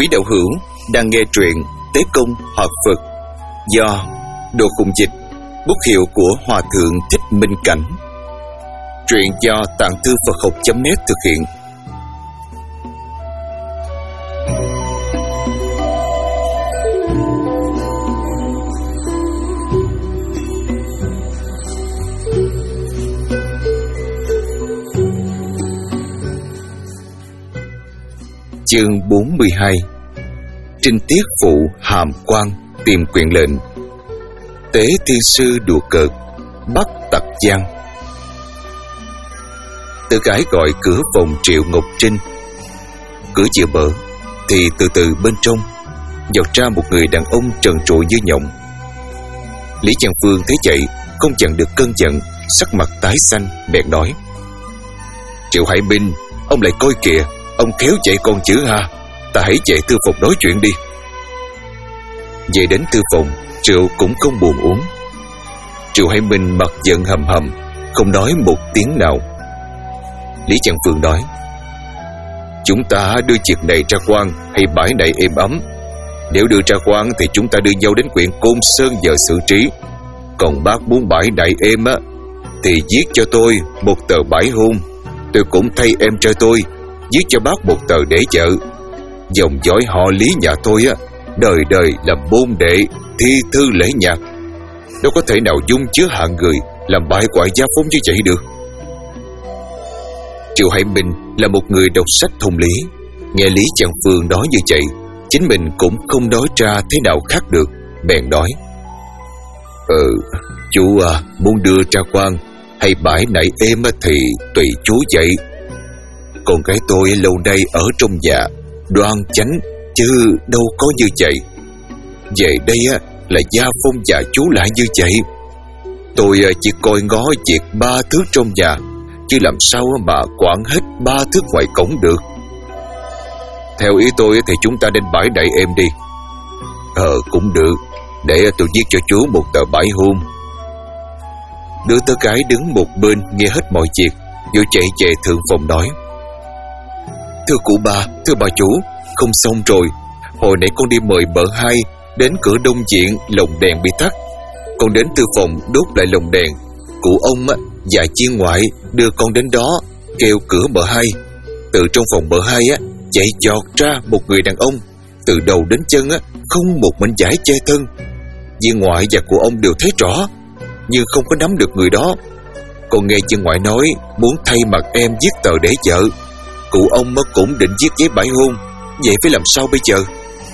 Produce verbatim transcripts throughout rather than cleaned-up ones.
Quý đạo hữu đang nghe truyện Tế Công Hoạt Phật do Đồ Khùng Dịch, bút hiệu của Hòa Thượng Thích Minh Cảnh. Truyện do Tạng Thư Phật Học chấm net thực hiện. Chương bốn mươi hai. Trinh tiết phụ hàm quan tìm quyền lệnh. Tế thiên sư đùa cợt bắt tặc gian. Tự gái gọi cửa phòng Triệu Ngọc Trinh. Cửa vừa mở thì từ từ bên trong vọt ra một người đàn ông trần trụi như nhộng. Lý Văn Phương thấy vậy không chặn được cơn giận, sắc mặt tái xanh, bèn nói: Triệu Hải Minh, ông lại coi kìa, ông khéo chạy con chữ ha. Ta hãy chạy thư phòng nói chuyện đi. Về đến thư phòng, rượu cũng không buồn uống. Triệu Hải Minh mặt giận hầm hầm, không nói một tiếng nào. Lý Văn Phương nói: Chúng ta đưa việc này ra quan hay bãi này êm ấm? Nếu đưa ra quan thì chúng ta đưa nhau đến huyện Côn Sơn giờ xử trí. Còn bác muốn bãi này êm á thì viết cho tôi một tờ bãi hôn. Tôi cũng thay em trai tôi viết cho bác một tờ để vợ. Dòng dõi họ Lý nhà tôi á, đời đời làm môn đệ thi thư lễ nhạc, đâu có thể nào dung chứa hạng người làm bại hoại gia phong như vậy được. Triệu Hải Minh là một người đọc sách thông lý, nghe Lý Văn Phương nói như vậy, chính mình cũng không nói ra thế nào khác được, bèn nói: Ừ, chú à, muốn đưa ra quan hay bãi nảy êm thì tùy chú vậy. Con gái tôi lâu nay ở trong nhà đoan chánh, chứ đâu có như vậy. Về đây á là gia phong nhà chú lại như vậy. Tôi chỉ coi ngó việc ba thước trong nhà, chứ làm sao mà quản hết ba thước ngoài cổng được. Theo ý tôi thì chúng ta nên bãi đại em đi. Ờ cũng được, để tôi viết cho chú một tờ bãi hôn. Đứa tớ gái đứng một bên nghe hết mọi việc, rồi chạy về thượng phòng nói: Thưa cụ bà, thưa bà chủ, không xong rồi. Hồi nãy con đi mời bợ hai đến cửa đông viện, lồng đèn bị tắt. Con đến tư phòng đốt lại lồng đèn. Cụ ông á, và chiên ngoại đưa con đến đó, kêu cửa bợ hai. Từ trong phòng bợ hai á chạy giọt ra một người đàn ông, từ đầu đến chân á không một mảnh vải che thân. Viên ngoại và cụ ông đều thấy rõ, nhưng không có nắm được người đó. Con nghe viên ngoại nói muốn thay mặt em viết tờ để vợ. Cụ ông cũng định viết giấy bãi hôn, vậy phải làm sao bây giờ?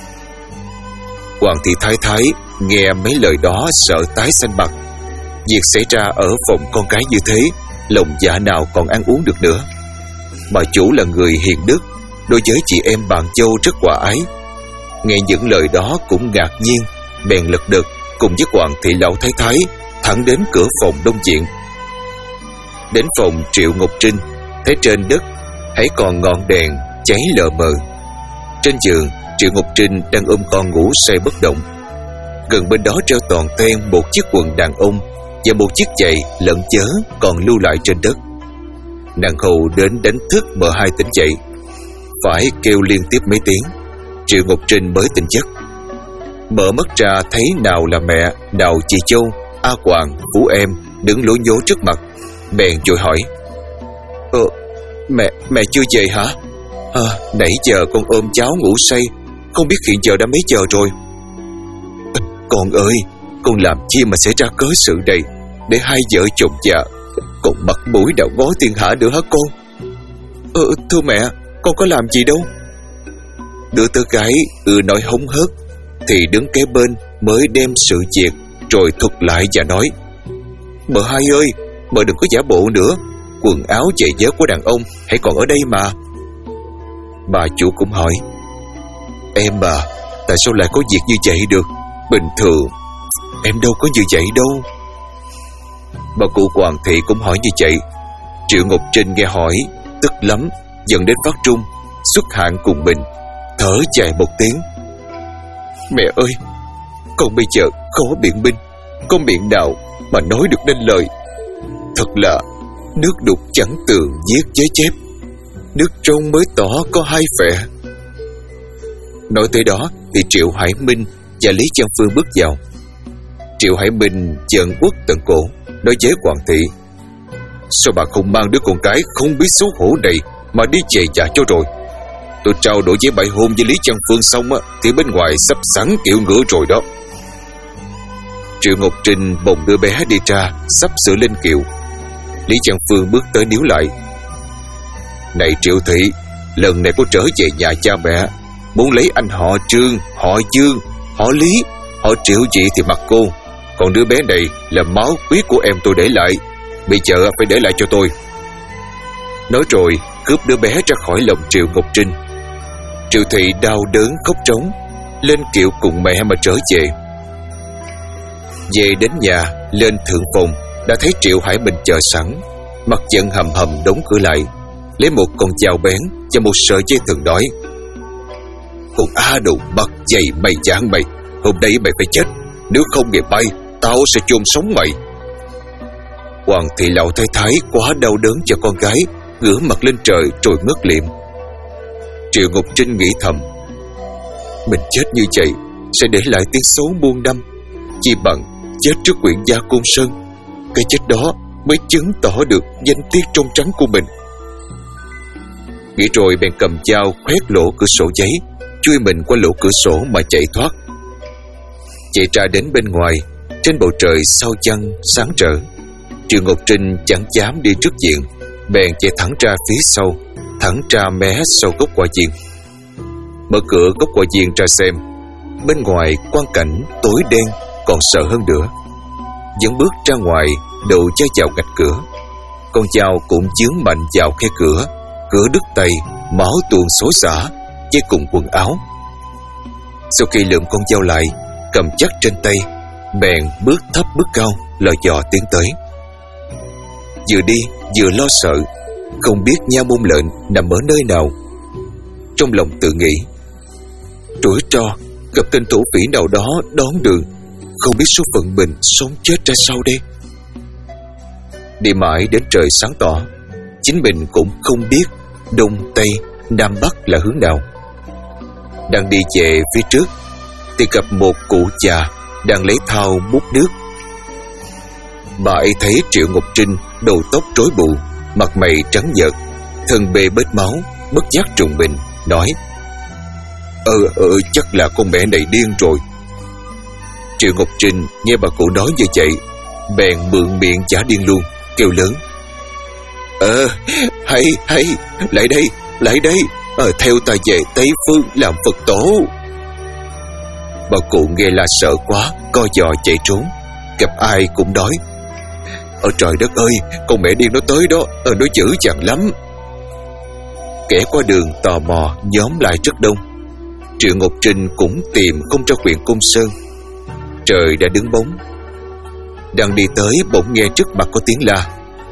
Hoàng thị thái thái nghe mấy lời đó sợ tái xanh mặt. Việc xảy ra ở phòng con cái như thế, lòng dạ nào còn ăn uống được nữa. Bà chủ là người hiền đức, đối với chị em bạn dâu rất hòa ái. Nghe những lời đó cũng ngạc nhiên, bèn lật đật cùng với Hoàng thị lão thái thái thẳng đến cửa phòng đông viện. Đến phòng Triệu Ngọc Trinh, thấy trên đất hãy còn ngọn đèn cháy lờ mờ. Trên giường, Triệu Ngọc Trinh đang ôm con ngủ say bất động. Gần bên đó treo toàn ten một chiếc quần đàn ông và một chiếc giày lợn chớ còn lưu lại trên đất. Nàng hầu đến đánh thức mợ hai tỉnh dậy, phải kêu liên tiếp mấy tiếng, Triệu Ngọc Trinh mới tỉnh giấc. Mở mắt ra thấy nào là mẹ, nào chị Châu, A Hoàng, Phú em đứng lố nhố trước mặt, bèn vội hỏi: Ờ, mẹ, mẹ chưa về hả? À, nãy giờ con ôm cháu ngủ say, không biết hiện giờ đã mấy giờ rồi. À, con ơi, con làm chi mà xảy ra cớ sự này, để hai vợ chồng già còn mặt mũi đạo ngó thiên hạ nữa hả con? Ờ, thưa mẹ, con có làm gì đâu. Đứa tớ gái ừ nói hống hớt, thì đứng kế bên mới đem sự việc rồi thuật lại và nói: Mợ hai ơi, mợ đừng có giả bộ nữa. Quần áo giày dép của đàn ông hãy còn ở đây mà. Bà chủ cũng hỏi: Em à, tại sao lại có việc như vậy được? Bình thường em đâu có như vậy đâu. Bà cụ Hoàng thị cũng hỏi như vậy. Triệu Ngọc Trinh nghe hỏi tức lắm, dần đến phát trung, xuất hạn cùng mình, thở dài một tiếng: Mẹ ơi, con bây giờ khó biện minh, có miệng nào mà nói được nên lời. Thật là nước đục chẳng tường viết giấy chép, nước trong mới tỏ có hai phẻ. Nói tới đó thì Triệu Hải Minh và Lý Văn Phương bước vào. Triệu Hải Minh giận uất tận cổ, nói với Hoàng thị: Sao bà không mang đứa con cái không biết xấu hổ này mà đi về nhà cho rồi? Tôi trao đổi với bãi hôn với Lý Văn Phương xong á, thì bên ngoài sắp sẵn kiệu ngựa rồi đó. Triệu Ngọc Trinh bồng đứa bé đi ra, sắp sửa lên kiệu. Lý Văn Phương bước tới níu lại: Này Triệu thị, lần này có trở về nhà cha mẹ, muốn lấy anh họ Trương, họ Dương, họ Lý, họ Triệu gì thì mặc cô. Còn đứa bé này là máu huyết của em tôi để lại, bây giờ phải để lại cho tôi. Nói rồi cướp đứa bé ra khỏi lòng Triệu Ngọc Trinh. Triệu thị đau đớn khóc trống, lên kiệu cùng mẹ mà trở về. Về đến nhà, lên thượng phòng đã thấy Triệu Hải Minh chờ sẵn, mặt giận hầm hầm đóng cửa lại, lấy một con dao bén và một sợi dây thừng nói: Con á đồ mặt dày mày dạn mày, hôm nay mày phải chết, nếu không ngày mai tao sẽ chôn sống mày. Hoàng thị lão thái thái quá đau đớn cho con gái, ngửa mặt lên trời rồi ngất liệm. Triệu Ngọc Trinh nghĩ thầm: Mình chết như vậy sẽ để lại tiếng xấu muôn năm, chỉ bằng chết trước huyện gia Côn Sơn. Cái chết đó mới chứng tỏ được danh tiết trong trắng của mình. Nghĩ rồi bèn cầm dao khoét lỗ cửa sổ giấy, chui mình qua lỗ cửa sổ mà chạy thoát. Chạy ra đến bên ngoài, trên bầu trời sao chăng sáng rỡ. Triệu Ngọc Trinh chẳng dám đi trước diện, bèn chạy thẳng ra phía sau, thẳng ra mé sau gốc quả diền. Mở cửa gốc quả diền ra xem, bên ngoài quang cảnh tối đen còn sợ hơn nữa. Dẫn bước ra ngoài, đầu chai vào ngạch cửa. Con dao cũng chướng mạnh vào khe cửa, cửa đứt tay, máu tuôn xối xả, với cùng quần áo. Sau khi lượm con dao lại, cầm chắc trên tay, bèn bước thấp bước cao, lò dò tiến tới. Vừa đi vừa lo sợ, không biết nha môn lệnh nằm ở nơi nào. Trong lòng tự nghĩ: Rủi ro gặp tên thổ phỉ nào đó đón đường, không biết số phận mình sống chết ra sao đây. Đi mãi đến trời sáng tỏ, chính mình cũng không biết đông tây nam bắc là hướng nào. Đang đi về phía trước thì gặp một cụ già đang lấy thau múc nước. Bà ấy thấy Triệu Ngọc Trinh đầu tóc rối bù, mặt mày trắng nhợt, thân bê bết máu, bất giác trùng mình, nói: Ờ, ờ, chắc là con mẹ này điên rồi. Triệu Ngọc Trinh nghe bà cụ nói như vậy, bèn mượn miệng giả điên luôn, kêu lớn: Ờ, hay, hay, lại đây, lại đây, ờ, theo ta về Tây Phương làm Phật tổ. Bà cụ nghe là sợ quá, co giò chạy trốn, gặp ai cũng nói: Ở trời đất ơi, con mẹ điên nó tới đó, ờ, nó dữ dằn lắm. Kẻ qua đường tò mò nhóm lại rất đông. Triệu Ngọc Trinh cũng tìm không ra huyện Côn Sơn. Trời đã đứng bóng. Đang đi tới bỗng nghe trước mặt có tiếng la: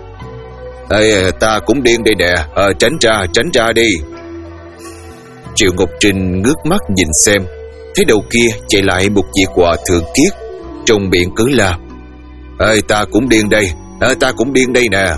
Ê, ta cũng điên đây nè, à, tránh ra, tránh ra đi. Triệu Ngọc Trinh ngước mắt nhìn xem, thấy đầu kia chạy lại một vị hòa thượng kiết, trong miệng cứ la: Ê, ta cũng điên đây, à, ta cũng điên đây nè.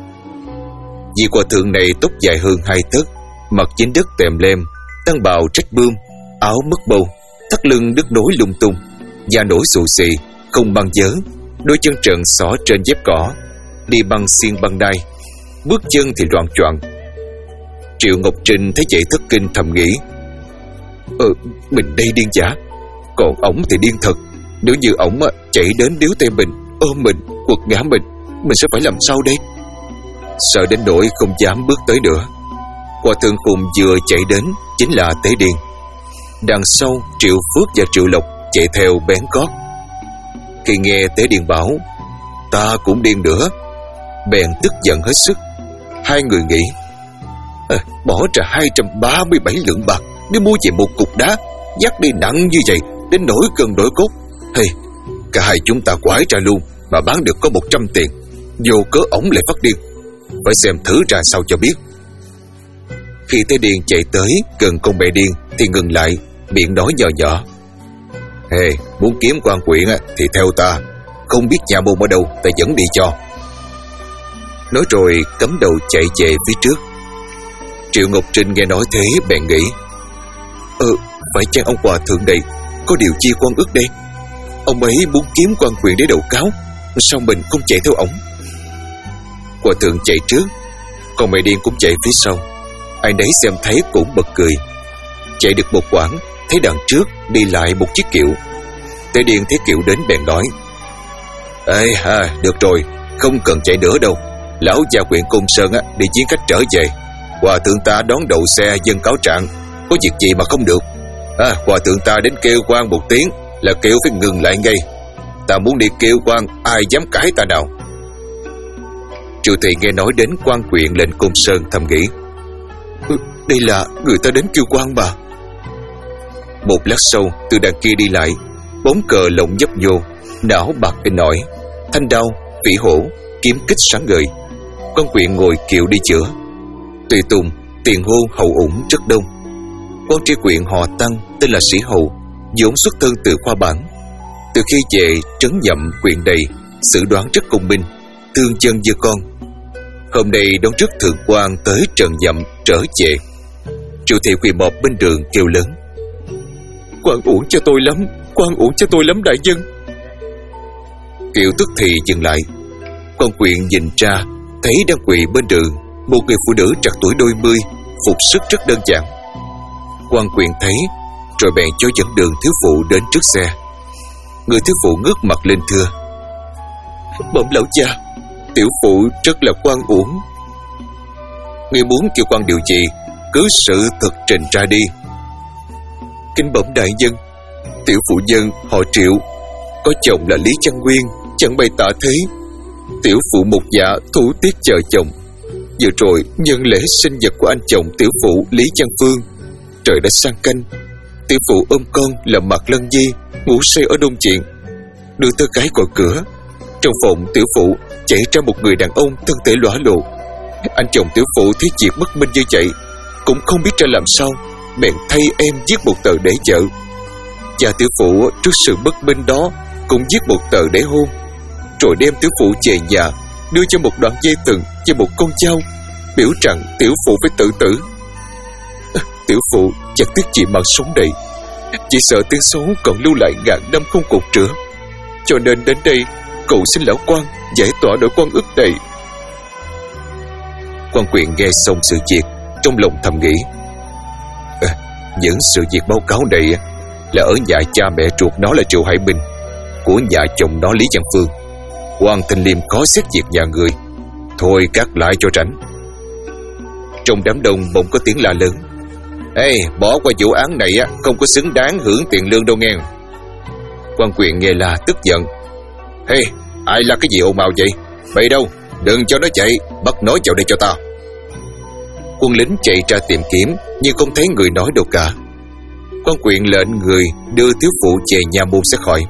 Vị hòa thượng này tóc dài hơn hai tấc, mặt dính đất tèm lem, tăng bào trách bươm, áo mất bầu, thắt lưng đứt nối lung tung, da nổi xù xì, không băng dớ, đôi chân trần xỏ trên dép cỏ, đi băng xiên băng đai, bước chân thì loạng choạng. Triệu Ngọc Trinh thấy vậy thất kinh thầm nghĩ: Ờ, mình đây điên giả, còn ổng thì điên thật. Nếu như ổng chạy đến điếu tay mình, ôm mình, quật ngã mình, mình sẽ phải làm sao đây? Sợ đến nỗi không dám bước tới nữa. Hòa thượng cùng vừa chạy đến chính là Tế Điền. Đằng sau Triệu Phước và Triệu Lộc chạy theo bén cót. Khi nghe Tế Điền bảo ta cũng điên nữa, bèn tức giận hết sức. Hai người nghĩ: à, bỏ ra hai trăm ba mươi bảy lượng bạc để mua về một cục đá, dắt đi nặng như vậy đến nỗi cần đổi cốt. Hey, cả hai chúng ta quái ra luôn mà bán được có một trăm tiền, vô cớ ổng lại phát điên. Phải xem thử ra sao cho biết. Khi Tế Điền chạy tới gần con mẹ điên thì ngừng lại, miệng nói nhỏ nhỏ: Hey, muốn kiếm quan quyện thì theo ta, không biết nhà môn ở đâu ta dẫn đi cho. Nói rồi cắm đầu chạy về phía trước. Triệu Ngọc Trinh nghe nói thế bèn nghĩ: Ờ, Phải chăng ông hòa thượng đây có điều chi quan ức đây? Ông ấy muốn kiếm quan quyền để đầu cáo, sao mình không chạy theo ổng? Hòa thượng chạy trước, còn mẹ điên cũng chạy phía sau. Ai nấy xem thấy cũng bật cười. Chạy được một quãng, thấy đằng trước đi lại một chiếc kiệu. Tề điên thấy kiệu đến bèn nói: Ê ha, được rồi, không cần chạy nữa đâu. Lão gia huyện Côn Sơn á, đi chiến khách trở về. Hòa thượng ta đón đậu xe dân cáo trạng, có việc gì mà không được? À, hòa thượng ta đến kêu quan một tiếng là kiệu phải ngừng lại ngay. Ta muốn đi kêu quan, ai dám cãi ta nào? Triệu Thị nghe nói đến quan huyện lệnh Côn Sơn thầm nghĩ: ừ, đây là người ta đến kêu quan mà. Một lát sau, từ đằng kia đi lại, bóng cờ lộng nhấp nhô, não bạc cái nổi, thanh đao, phỉ hổ, kiếm kích sáng ngời. Quan huyện ngồi kiệu đi chữa. Tùy tùng, tiền hô hầu ủng rất đông. Quan tri huyện họ Tăng tên là Sĩ Hầu, vốn xuất thân từ khoa bản. Từ khi về trấn nhậm huyện đầy, xử đoán rất công minh, thương chân như con. Hôm nay đón rước thượng quan tới trần nhậm trở về. Triệu Thị quỳ mọp bên đường kêu lớn: Quan uổng cho tôi lắm, quan uổng cho tôi lắm đại dân. Kiệu tức thì dừng lại. Quan huyện nhìn ra, thấy đang quỳ bên đường một người phụ nữ trạc tuổi đôi mươi, phục sức rất đơn giản. Quan huyện thấy, rồi bèn cho dẫn đường thiếu phụ đến trước xe. Người thiếu phụ ngước mặt lên thưa: Bẩm lão gia, tiểu phụ rất là quan uổng. Người muốn kêu quan điều gì, cứ sự thật trình ra đi. Kính bẩm đại dân, tiểu phụ nhân họ Triệu, có chồng là Lý Văn Nguyên, chẳng bày tả thế. Tiểu phụ một dạ thủ tiết chờ chồng. Vừa rồi nhân lễ sinh nhật của anh chồng tiểu phụ Lý Văn Phương, trời đã sang canh. Tiểu phụ ôm con là Mạc Lân Di ngủ say ở đông viện. Đưa tới cái gọi cửa, trong phòng tiểu phụ chạy ra một người đàn ông thân thể lõa lộ. Anh chồng tiểu phụ thấy việc bất minh như vậy, cũng không biết ra làm sao, bèn thay em viết một tờ để vợ. Cha tiểu phụ trước sự bất minh đó cũng viết một tờ để hôn, rồi đem tiểu phụ về nhà, đưa cho một đoạn dây thừng và một con dao, biểu rằng tiểu phụ phải tự tử. Tiểu phụ chẳng tiếc gì mạng sống đây, chỉ sợ tiếng xấu còn lưu lại ngàn năm không cột rửa, cho nên đến đây cầu xin lão quan giải tỏa nỗi quan ức này. Quan huyện nghe xong sự việc, trong lòng thầm nghĩ: à, những sự việc báo cáo này là ở nhà cha mẹ ruột nó là Triệu Hải Minh, của nhà chồng nó Lý Văn Phương. Quan Thanh Liêm khó xét việc nhà người, thôi cắt lại cho rảnh. Trong đám đông bỗng có tiếng la lớn: Ê, bỏ qua vụ án này không có xứng đáng hưởng tiền lương đâu nghe. Quan huyện nghe la tức giận: Ê, ai la cái gì ồn ào vậy? Vậy đâu, đừng cho nó chạy, bắt nó vào đây cho ta. Quân lính chạy ra tìm kiếm, nhưng không thấy người nói đâu cả. Quan huyện lệnh người đưa thiếu phụ về nhà môn sẽ khỏi.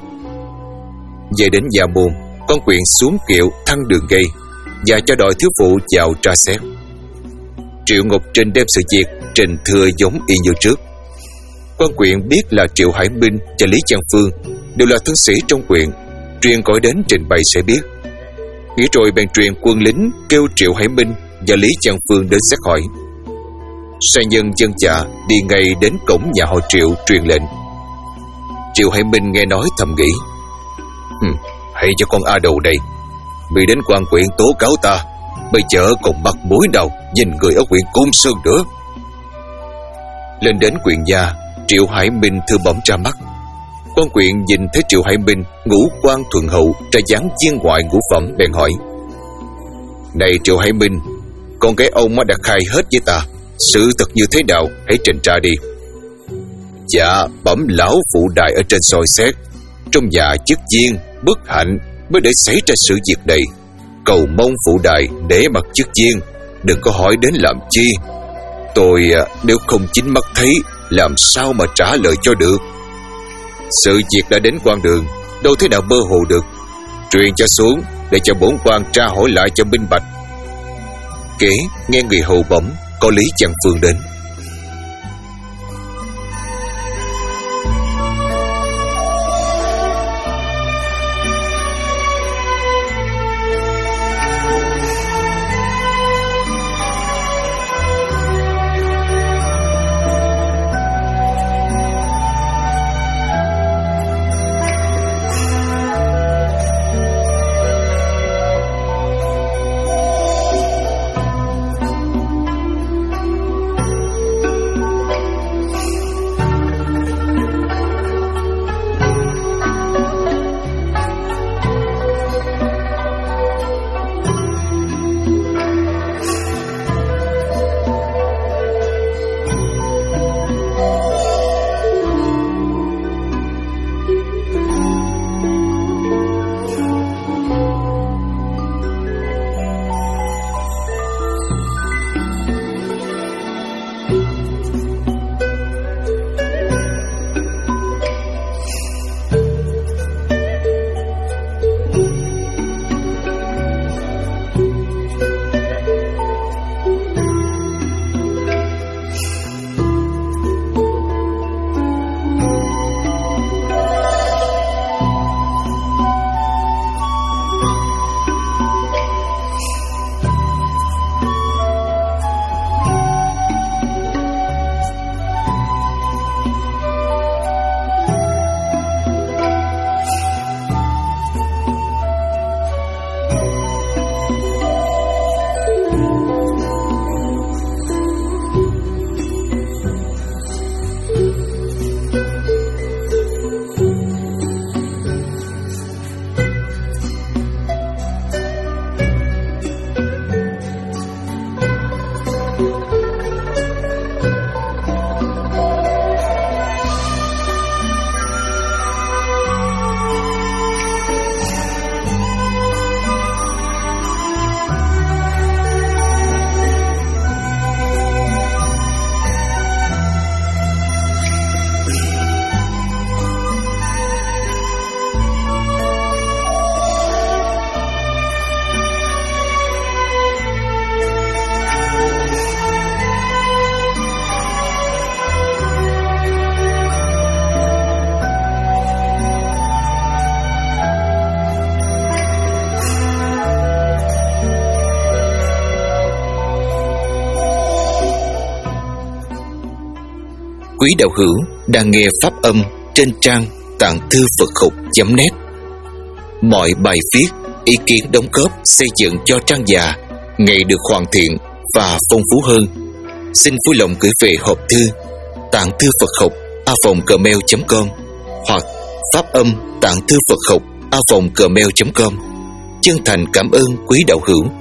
Về đến nhà môn, quan huyện xuống kiệu thăng đường gây và cho đội thiếu phụ vào tra xét. Triệu Ngọc Trinh đem sự việc trình thưa giống y như trước. Quan huyện biết là Triệu Hải Minh và Lý Văn Phương đều là thân sĩ trong huyện, truyền gọi đến trình bày sẽ biết. Nghĩ rồi bèn truyền quân lính kêu Triệu Hải Minh và Lý Văn Phương đến xét hỏi. Sai nhân dân dạ đi ngay đến cổng nhà họ Triệu truyền lệnh. Triệu Hải Minh nghe nói thầm nghĩ: Hừm, hay cho con A Đầu đây, bị đến quan huyện tố cáo ta, bây giờ còn mặt mũi nào nhìn người ở huyện Côn Sơn nữa. Lên đến huyện nhà, Triệu Hải Minh thưa bẩm ra mắt. Quan huyện nhìn thấy Triệu Hải Minh ngũ quan thuần hậu, ra dáng viên ngoại ngũ phẩm, bèn hỏi: Này Triệu Hải Minh, con gái ông đã khai hết với ta, sự thật như thế nào, hãy trình ra đi. Dạ, bẩm lão phụ đài ở trên soi xét, trong nhà chức viên bất hạnh mới để xảy ra sự việc này. Cầu mong phụ đài để mặt chức viên, đừng có hỏi đến làm chi. Tôi nếu không chính mắt thấy, làm sao mà trả lời cho được. Sự việc đã đến quan đường, đâu thế nào mơ hồ được. Truyền cho xuống để cho bổn quan tra hỏi lại cho minh bạch. Kể nghe người hầu bẩm có Lý Văn Phương đến. quý đạo hữu đang nghe pháp âm trên trang tạng thư Phật học chấm net. Mọi bài viết, ý kiến đóng góp xây dựng cho trang già ngày được hoàn thiện và phong phú hơn. Xin vui lòng gửi về hộp thư tạng thư Phật học a vòng gmail chấm com hoặc pháp âm tạng thư Phật học a vòng gmail chấm com. Chân thành cảm ơn quý đạo hữu